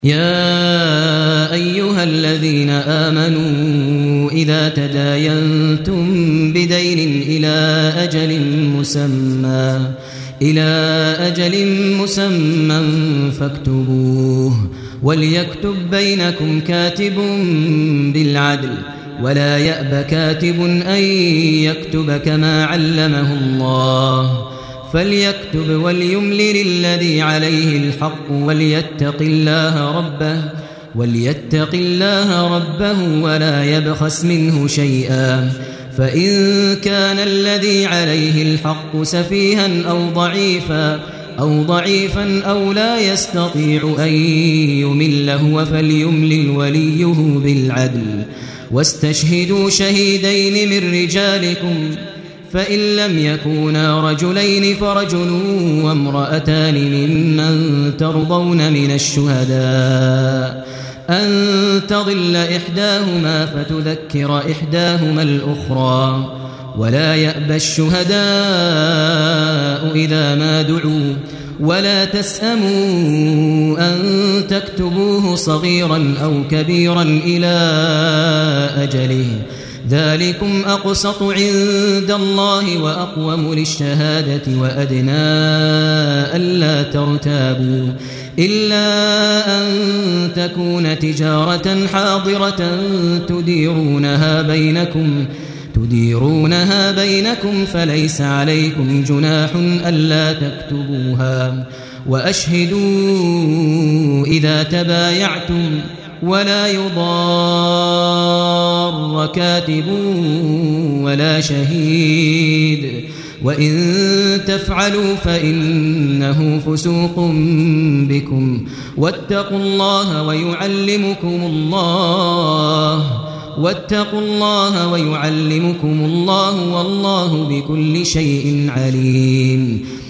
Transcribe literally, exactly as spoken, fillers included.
يا أيها الذين آمنوا إذا تداينتم بدين إلى أجل مسمى إلى أجل مسمى فاكتبوه وليكتب بينكم كاتب بالعدل ولا يأب كاتب أن يكتب كما علمه الله فليكتب وليملل الذي عليه الحق وليتق الله ربه وليتق الله ربه ولا يبخس منه شيئا فإن كان الذي عليه الحق سفيها أو ضعيفا أو ضعيفا أو لا يستطيع أن يمل هو فليملل وليه بالعدل واستشهدوا شهيدين من رجالكم فإن لم يكونا رجلين فرجل وامرأتان ممن ترضون من الشهداء أن تضل إحداهما فتذكر إحداهما الأخرى ولا يأبى الشهداء إذا ما دعوا ولا تسأموا أن تكتبوه صغيرا أو كبيرا إلى أجله ذلكم أقسط عند الله وأقوم للشهادة وأدنى ألا ترتابوا إلا أن تكون تجارة حاضرة تديرونها بينكم تديرونها بينكم فليس عليكم جناح ألا تكتبوها وأشهدوا إذا تبايعتم ولا يضار كاتب ولا شهيد وإن تفعلوا فإنه فسوق بكم واتقوا الله ويعلمكم الله واتقوا الله ويعلمكم الله والله بكل شيء عليم